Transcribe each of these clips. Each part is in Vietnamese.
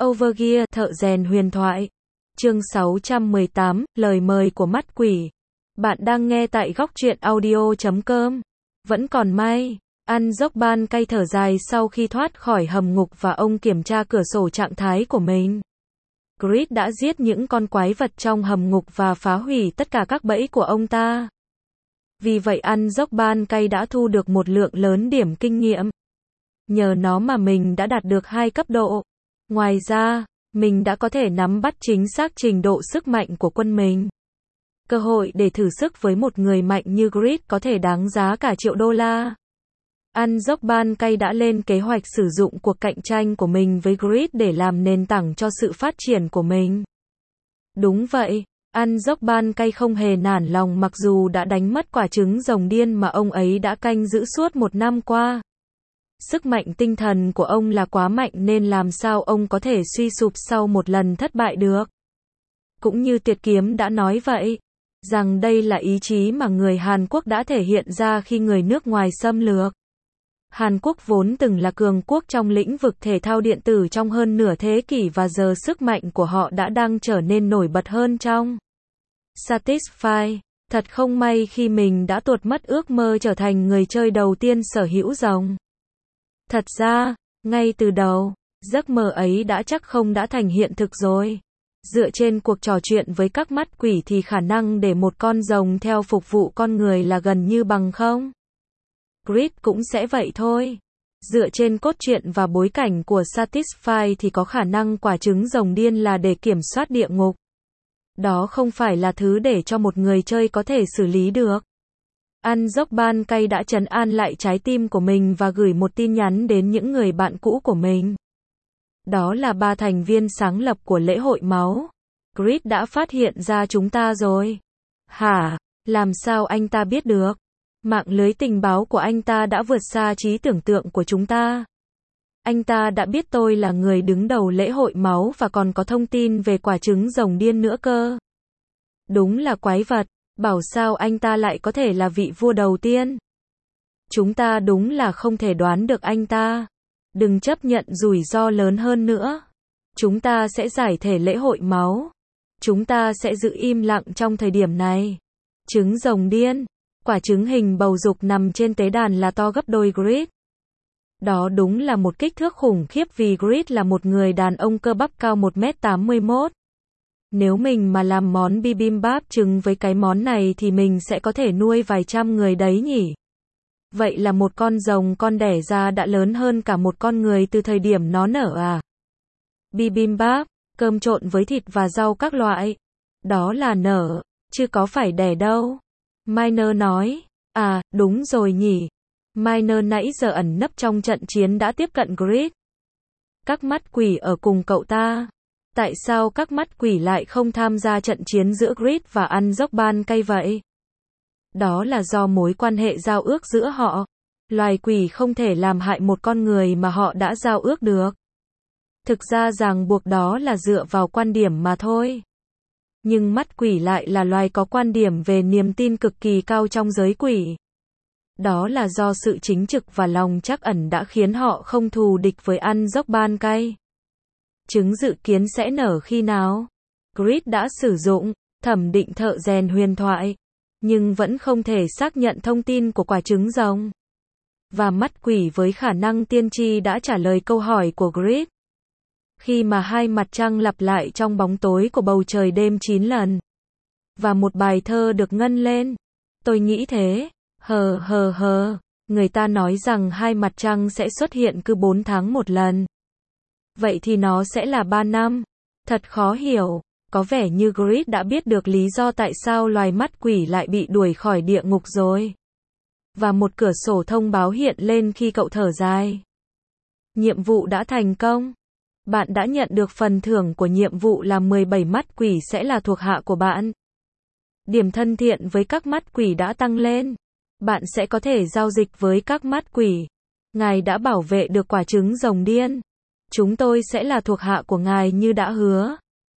Overgear, thợ rèn huyền thoại. Chương 618, lời mời của mắt quỷ. Bạn đang nghe tại góc truyện audio.com. Vẫn còn may, ăn dốc ban cay thở dài sau khi thoát khỏi hầm ngục và ông kiểm tra cửa sổ trạng thái của mình. Grid đã giết những con quái vật trong hầm ngục và phá hủy tất cả các bẫy của ông ta. Vì vậy ăn dốc ban cay đã thu được một lượng lớn điểm kinh nghiệm. Nhờ nó mà mình đã đạt được 2 cấp độ. Ngoài ra, mình đã có thể nắm bắt chính xác trình độ sức mạnh của quân mình. Cơ hội để thử sức với một người mạnh như Grid có thể đáng giá cả triệu đô la. Ăn dốc ban cay đã lên kế hoạch sử dụng cuộc cạnh tranh của mình với Grid để làm nền tảng cho sự phát triển của mình. Đúng vậy, ăn dốc ban cay không hề nản lòng mặc dù đã đánh mất quả trứng rồng điên mà ông ấy đã canh giữ suốt 1 năm qua. Sức mạnh tinh thần của ông là quá mạnh nên làm sao ông có thể suy sụp sau một lần thất bại được. Cũng như Tuyệt Kiếm đã nói vậy, rằng đây là ý chí mà người Hàn Quốc đã thể hiện ra khi người nước ngoài xâm lược. Hàn Quốc vốn từng là cường quốc trong lĩnh vực thể thao điện tử trong hơn nửa thế kỷ và giờ sức mạnh của họ đã đang trở nên nổi bật hơn trong Satisfy. Thật không may khi mình đã tuột mất ước mơ trở thành người chơi đầu tiên sở hữu rồng. Thật ra, ngay từ đầu, giấc mơ ấy chắc không đã thành hiện thực rồi. Dựa trên cuộc trò chuyện với các mắt quỷ thì khả năng để một con rồng theo phục vụ con người là gần như bằng không. Grid cũng sẽ vậy thôi. Dựa trên cốt truyện và bối cảnh của Satisfy thì có khả năng quả trứng rồng điên là để kiểm soát địa ngục. Đó không phải là thứ để cho một người chơi có thể xử lý được. Ăn dốc ban cay đã trấn an lại trái tim của mình và gửi một tin nhắn đến những người bạn cũ của mình. Đó là 3 thành viên sáng lập của lễ hội máu. Grid đã phát hiện ra chúng ta rồi. Hả? Làm sao anh ta biết được? Mạng lưới tình báo của anh ta đã vượt xa trí tưởng tượng của chúng ta. Anh ta đã biết tôi là người đứng đầu lễ hội máu và còn có thông tin về quả trứng rồng điên nữa cơ. Đúng là quái vật. Bảo sao anh ta lại có thể là vị vua đầu tiên? Chúng ta đúng là không thể đoán được anh ta. Đừng chấp nhận rủi ro lớn hơn nữa. Chúng ta sẽ giải thể lễ hội máu. Chúng ta sẽ giữ im lặng trong thời điểm này. Trứng rồng điên. Quả trứng hình bầu dục nằm trên tế đàn là to gấp đôi Grid. Đó đúng là một kích thước khủng khiếp vì Grid là một người đàn ông cơ bắp cao 1m81. Nếu mình mà làm món bibimbap trứng với cái món này thì mình sẽ có thể nuôi vài trăm người đấy nhỉ. Vậy là một con rồng con đẻ ra đã lớn hơn cả một con người từ thời điểm nó nở à? Bibimbap, cơm trộn với thịt và rau các loại. Đó là nở, chứ có phải đẻ đâu. Miner nói, à, đúng rồi nhỉ. Miner nãy giờ ẩn nấp trong trận chiến đã tiếp cận Grid. Các mắt quỷ ở cùng cậu ta. Tại sao các mắt quỷ lại không tham gia trận chiến giữa Grid và ăn dốc ban cay vậy? Đó là do mối quan hệ giao ước giữa họ. Loài quỷ không thể làm hại một con người mà họ đã giao ước được. Thực ra ràng buộc đó là dựa vào quan điểm mà thôi. Nhưng mắt quỷ lại là loài có quan điểm về niềm tin cực kỳ cao trong giới quỷ. Đó là do sự chính trực và lòng trắc ẩn đã khiến họ không thù địch với ăn dốc ban cay. Trứng dự kiến sẽ nở khi nào? Grid đã sử dụng thẩm định thợ rèn huyền thoại, nhưng vẫn không thể xác nhận thông tin của quả trứng rồng. Và mắt quỷ với khả năng tiên tri đã trả lời câu hỏi của Grid. Khi mà 2 mặt trăng lặp lại trong bóng tối của bầu trời đêm 9 lần. Và một bài thơ được ngân lên. Tôi nghĩ thế. Người ta nói rằng 2 mặt trăng sẽ xuất hiện cứ 4 tháng một lần. Vậy thì nó sẽ là 3 năm. Thật khó hiểu. Có vẻ như Grid đã biết được lý do tại sao loài mắt quỷ lại bị đuổi khỏi địa ngục rồi. Và một cửa sổ thông báo hiện lên khi cậu thở dài. Nhiệm vụ đã thành công. Bạn đã nhận được phần thưởng của nhiệm vụ là 17 mắt quỷ sẽ là thuộc hạ của bạn. Điểm thân thiện với các mắt quỷ đã tăng lên. Bạn sẽ có thể giao dịch với các mắt quỷ. Ngài đã bảo vệ được quả trứng rồng điên. Chúng tôi sẽ là thuộc hạ của ngài như đã hứa.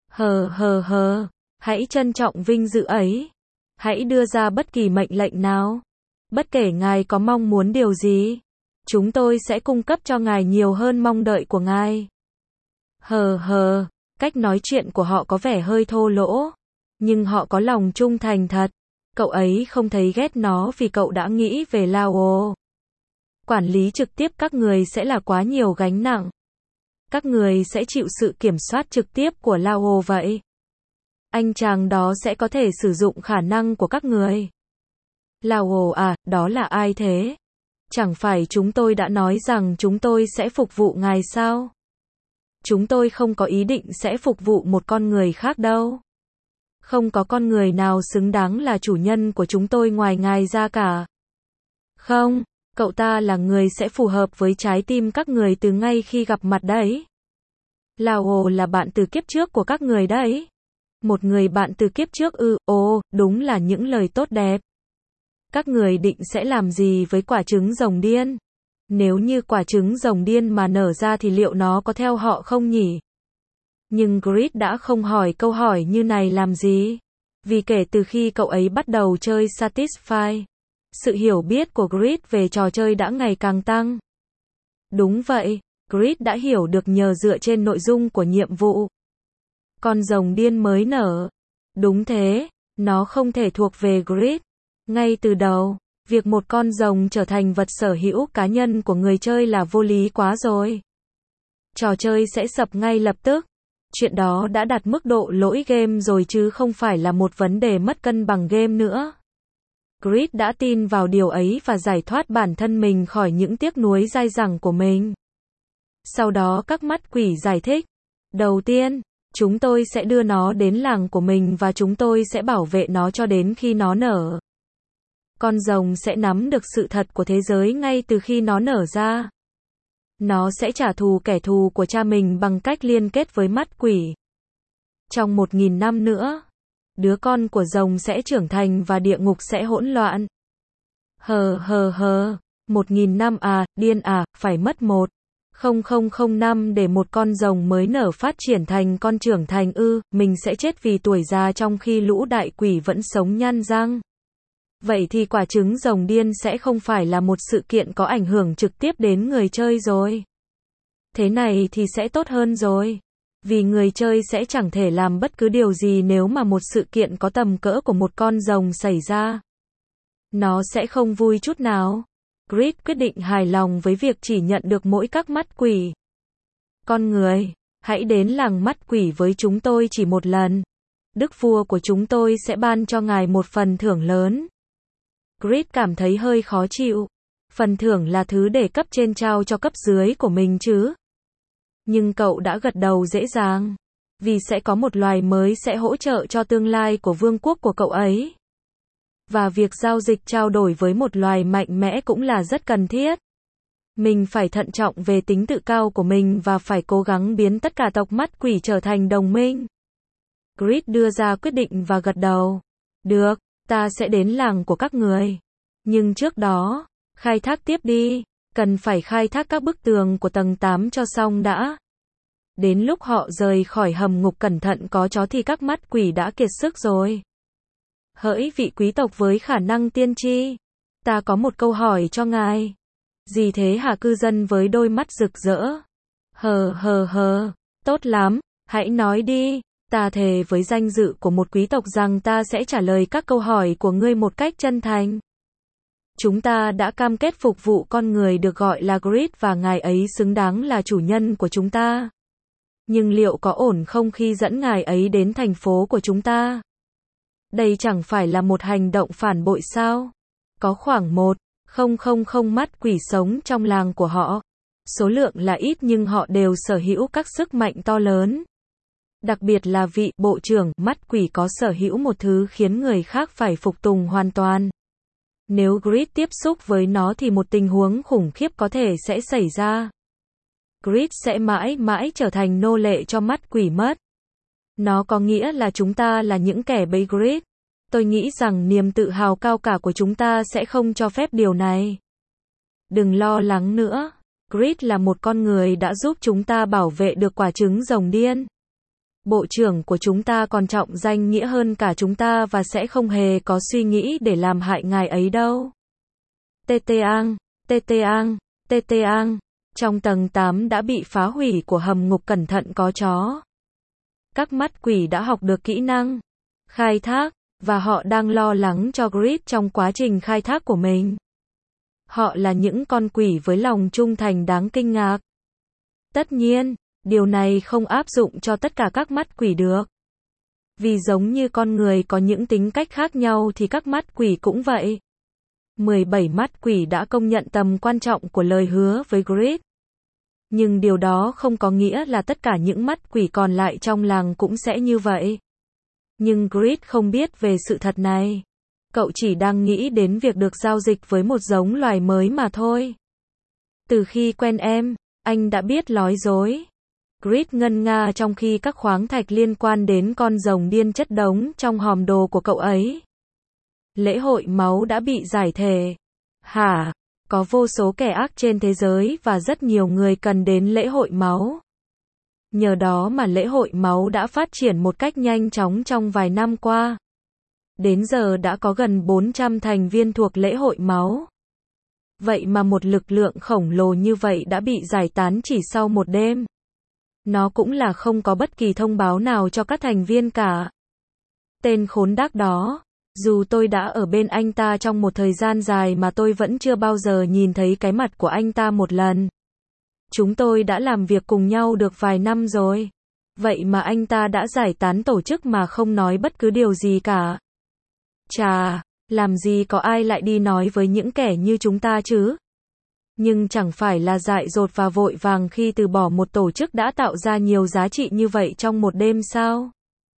Hãy trân trọng vinh dự ấy. Hãy đưa ra bất kỳ mệnh lệnh nào. Bất kể ngài có mong muốn điều gì, chúng tôi sẽ cung cấp cho ngài nhiều hơn mong đợi của ngài. Hờ hờ, cách nói chuyện của họ có vẻ hơi thô lỗ, nhưng họ có lòng trung thành thật. Cậu ấy không thấy ghét nó vì cậu đã nghĩ về Lao. Quản lý trực tiếp các người sẽ là quá nhiều gánh nặng. Các người sẽ chịu sự kiểm soát trực tiếp của Lao vậy. Anh chàng đó sẽ có thể sử dụng khả năng của các người. Lao à, đó là ai thế? Chẳng phải chúng tôi đã nói rằng chúng tôi sẽ phục vụ ngài sao? Chúng tôi không có ý định sẽ phục vụ một con người khác đâu. Không có con người nào xứng đáng là chủ nhân của chúng tôi ngoài ngài ra cả. Không, cậu ta là người sẽ phù hợp với trái tim các người từ ngay khi gặp mặt đấy. Lao là bạn từ kiếp trước của các người đấy. Một người bạn từ kiếp trước ư? Ồ, đúng là những lời tốt đẹp. Các người định sẽ làm gì với quả trứng rồng điên? Nếu như quả trứng rồng điên mà nở ra thì liệu nó có theo họ không nhỉ? Nhưng Grid đã không hỏi câu hỏi như này làm gì? Vì kể từ khi cậu ấy bắt đầu chơi Satisfy, sự hiểu biết của Grid về trò chơi đã ngày càng tăng. Đúng vậy, Grid đã hiểu được nhờ dựa trên nội dung của nhiệm vụ. Con rồng điên mới nở. Đúng thế, nó không thể thuộc về Grid. Ngay từ đầu, việc một con rồng trở thành vật sở hữu cá nhân của người chơi là vô lý quá rồi. Trò chơi sẽ sập ngay lập tức. Chuyện đó đã đạt mức độ lỗi game rồi chứ không phải là một vấn đề mất cân bằng game nữa. Grid đã tin vào điều ấy và giải thoát bản thân mình khỏi những tiếc nuối dai dẳng của mình. Sau đó các mắt quỷ giải thích. Đầu tiên, chúng tôi sẽ đưa nó đến làng của mình và chúng tôi sẽ bảo vệ nó cho đến khi nó nở. Con rồng sẽ nắm được sự thật của thế giới ngay từ khi nó nở ra. Nó sẽ trả thù kẻ thù của cha mình bằng cách liên kết với mắt quỷ. Trong 1000 năm nữa, đứa con của rồng sẽ trưởng thành và địa ngục sẽ hỗn loạn. Hờ hờ hờ, 1000 năm à, điên à, phải mất 1,000 năm để một con rồng mới nở phát triển thành con trưởng thành ư? Mình sẽ chết vì tuổi già trong khi lũ đại quỷ vẫn sống nhăn răng. Vậy thì quả trứng rồng điên sẽ không phải là một sự kiện có ảnh hưởng trực tiếp đến người chơi rồi. Thế này thì sẽ tốt hơn rồi. Vì người chơi sẽ chẳng thể làm bất cứ điều gì nếu mà một sự kiện có tầm cỡ của một con rồng xảy ra. Nó sẽ không vui chút nào. Grid quyết định hài lòng với việc chỉ nhận được mỗi các mắt quỷ. Con người, hãy đến làng mắt quỷ với chúng tôi chỉ một lần. Đức vua của chúng tôi sẽ ban cho ngài một phần thưởng lớn. Grid cảm thấy hơi khó chịu. Phần thưởng là thứ để cấp trên trao cho cấp dưới của mình chứ. Nhưng cậu đã gật đầu dễ dàng. Vì sẽ có một loài mới sẽ hỗ trợ cho tương lai của vương quốc của cậu ấy. Và việc giao dịch trao đổi với một loài mạnh mẽ cũng là rất cần thiết. Mình phải thận trọng về tính tự cao của mình và phải cố gắng biến tất cả tộc mắt quỷ trở thành đồng minh. Grid đưa ra quyết định và gật đầu. Được, ta sẽ đến làng của các người. Nhưng trước đó, khai thác tiếp đi. Cần phải khai thác các bức tường của tầng 8 cho xong đã. Đến lúc họ rời khỏi hầm ngục cẩn thận có chó thì các mắt quỷ đã kiệt sức rồi. Hỡi vị quý tộc với khả năng tiên tri, ta có một câu hỏi cho ngài. Gì thế hả cư dân với đôi mắt rực rỡ? Hờ hờ hờ, tốt lắm, hãy nói đi. Ta thề với danh dự của một quý tộc rằng ta sẽ trả lời các câu hỏi của ngươi một cách chân thành. Chúng ta đã cam kết phục vụ con người được gọi là Grid và ngài ấy xứng đáng là chủ nhân của chúng ta. Nhưng liệu có ổn không khi dẫn ngài ấy đến thành phố của chúng ta? Đây chẳng phải là một hành động phản bội sao? Có khoảng 1,000 mắt quỷ sống trong làng của họ. Số lượng là ít nhưng họ đều sở hữu các sức mạnh to lớn. Đặc biệt là vị bộ trưởng mắt quỷ có sở hữu một thứ khiến người khác phải phục tùng hoàn toàn. Nếu Grid tiếp xúc với nó thì một tình huống khủng khiếp có thể sẽ xảy ra. Grid sẽ mãi mãi trở thành nô lệ cho mắt quỷ mất. Nó có nghĩa là chúng ta là những kẻ bẫy Grid. Tôi nghĩ rằng niềm tự hào cao cả của chúng ta sẽ không cho phép điều này. Đừng lo lắng nữa. Grid là một con người đã giúp chúng ta bảo vệ được quả trứng rồng điên. Bộ trưởng của chúng ta còn trọng danh nghĩa hơn cả chúng ta và sẽ không hề có suy nghĩ để làm hại ngài ấy đâu. Tê tê ang, tê tê ang, tê tê ang. Trong tầng 8 đã bị phá hủy của hầm ngục cẩn thận có chó. Các mắt quỷ đã học được kỹ năng khai thác, và họ đang lo lắng cho Grid trong quá trình khai thác của mình. Họ là những con quỷ với lòng trung thành đáng kinh ngạc. Tất nhiên, điều này không áp dụng cho tất cả các mắt quỷ được. Vì giống như con người có những tính cách khác nhau thì các mắt quỷ cũng vậy. 17 mắt quỷ đã công nhận tầm quan trọng của lời hứa với Grid. Nhưng điều đó không có nghĩa là tất cả những mắt quỷ còn lại trong làng cũng sẽ như vậy. Nhưng Grid không biết về sự thật này. Cậu chỉ đang nghĩ đến việc được giao dịch với một giống loài mới mà thôi. Từ khi quen em, anh đã biết nói dối. Grid ngân nga trong khi các khoáng thạch liên quan đến con rồng điên chất đống trong hòm đồ của cậu ấy. Lễ hội máu đã bị giải thể. Hả? Có vô số kẻ ác trên thế giới và rất nhiều người cần đến lễ hội máu. Nhờ đó mà lễ hội máu đã phát triển một cách nhanh chóng trong vài năm qua. Đến giờ đã có gần 400 thành viên thuộc lễ hội máu. Vậy mà một lực lượng khổng lồ như vậy đã bị giải tán chỉ sau một đêm. Nó cũng là không có bất kỳ thông báo nào cho các thành viên cả. Tên khốn đác đó. Dù tôi đã ở bên anh ta trong một thời gian dài mà tôi vẫn chưa bao giờ nhìn thấy cái mặt của anh ta một lần. Chúng tôi đã làm việc cùng nhau được vài năm rồi. Vậy mà anh ta đã giải tán tổ chức mà không nói bất cứ điều gì cả. Chà, làm gì có ai lại đi nói với những kẻ như chúng ta chứ? Nhưng chẳng phải là dại dột và vội vàng khi từ bỏ một tổ chức đã tạo ra nhiều giá trị như vậy trong một đêm sao?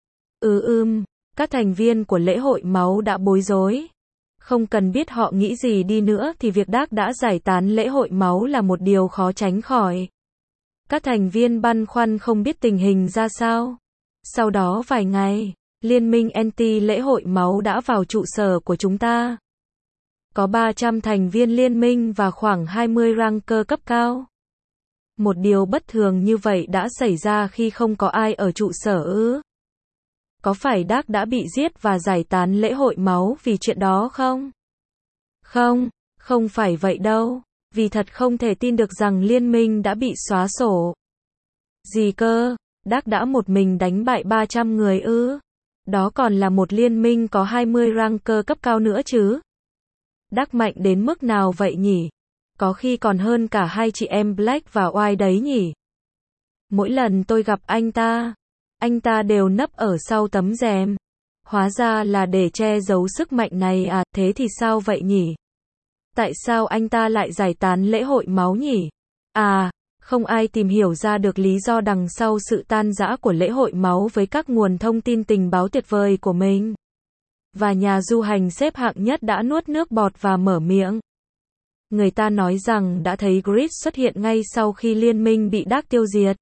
Các thành viên của lễ hội máu đã bối rối. Không cần biết họ nghĩ gì đi nữa thì việc Dark đã giải tán lễ hội máu là một điều khó tránh khỏi. Các thành viên băn khoăn không biết tình hình ra sao. Sau đó vài ngày, Liên minh anti lễ hội máu đã vào trụ sở của chúng ta. Có 300 thành viên liên minh và khoảng 20 ranker cấp cao. Một điều bất thường như vậy đã xảy ra khi không có ai ở trụ sở ư? Có phải Dark đã bị giết và giải tán lễ hội máu vì chuyện đó không? Không, không phải vậy đâu. Vì thật không thể tin được rằng liên minh đã bị xóa sổ. Gì cơ? Dark đã một mình đánh bại 300 người ư? Đó còn là một liên minh có 20 ranker cấp cao nữa chứ? Dark mạnh đến mức nào vậy nhỉ? Có khi còn hơn cả hai chị em Black và White đấy nhỉ? Mỗi lần tôi gặp anh ta đều nấp ở sau tấm rèm. Hóa ra là để che giấu sức mạnh này à, thế thì sao vậy nhỉ? Tại sao anh ta lại giải tán lễ hội máu nhỉ? À, không ai tìm hiểu ra được lý do đằng sau sự tan rã của lễ hội máu với các nguồn thông tin tình báo tuyệt vời của mình. Và nhà du hành xếp hạng nhất đã nuốt nước bọt và mở miệng. Người ta nói rằng đã thấy Grid xuất hiện ngay sau khi liên minh bị Dark tiêu diệt.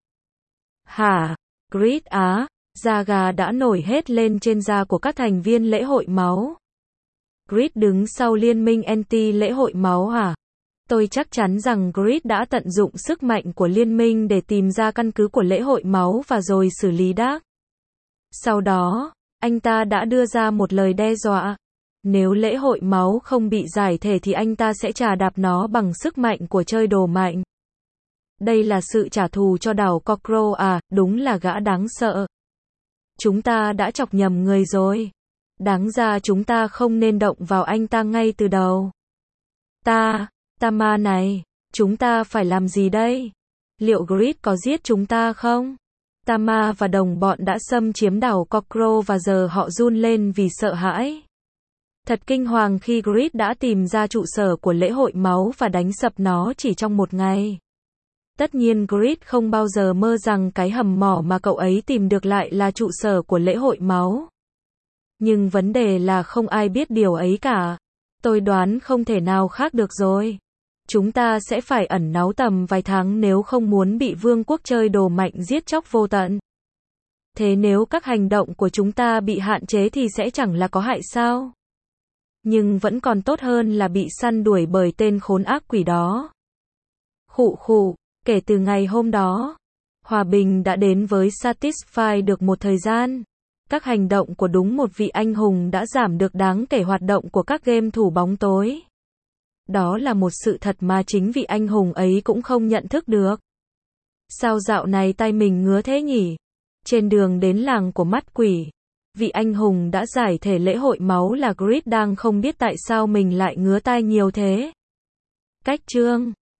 Hả? Grid á? Da gà đã nổi hết lên trên da của các thành viên lễ hội máu. Grid đứng sau liên minh anti lễ hội máu hả? Tôi chắc chắn rằng Grid đã tận dụng sức mạnh của liên minh để tìm ra căn cứ của lễ hội máu và rồi xử lý Dark. Sau đó, anh ta đã đưa ra một lời đe dọa. Nếu lễ hội máu không bị giải thể thì anh ta sẽ trà đạp nó bằng sức mạnh của chơi đồ mạnh. Đây là sự trả thù cho đảo Cockroach à, đúng là gã đáng sợ. Chúng ta đã chọc nhầm người rồi. Đáng ra chúng ta không nên động vào anh ta ngay từ đầu. Tama này, chúng ta phải làm gì đây? Liệu Grid có giết chúng ta không? Tama và đồng bọn đã xâm chiếm đảo Cockroach và giờ họ run lên vì sợ hãi. Thật kinh hoàng khi Grid đã tìm ra trụ sở của lễ hội máu và đánh sập nó chỉ trong một ngày. Tất nhiên Grid không bao giờ mơ rằng cái hầm mỏ mà cậu ấy tìm được lại là trụ sở của lễ hội máu. Nhưng vấn đề là không ai biết điều ấy cả. Tôi đoán không thể nào khác được rồi. Chúng ta sẽ phải ẩn náu tầm vài tháng nếu không muốn bị vương quốc chơi đồ mạnh giết chóc vô tận. Thế nếu các hành động của chúng ta bị hạn chế thì sẽ chẳng là có hại sao? Nhưng vẫn còn tốt hơn là bị săn đuổi bởi tên khốn ác quỷ đó. Kể từ ngày hôm đó, hòa bình đã đến với Satisfy được một thời gian. Các hành động của đúng một vị anh hùng đã giảm được đáng kể hoạt động của các game thủ bóng tối. Đó là một sự thật mà chính vị anh hùng ấy cũng không nhận thức được. Sao dạo này tay mình ngứa thế nhỉ? Trên đường đến làng của mắt quỷ, vị anh hùng đã giải thể lễ hội máu là Grid đang không biết tại sao mình lại ngứa tai nhiều thế. Cách chương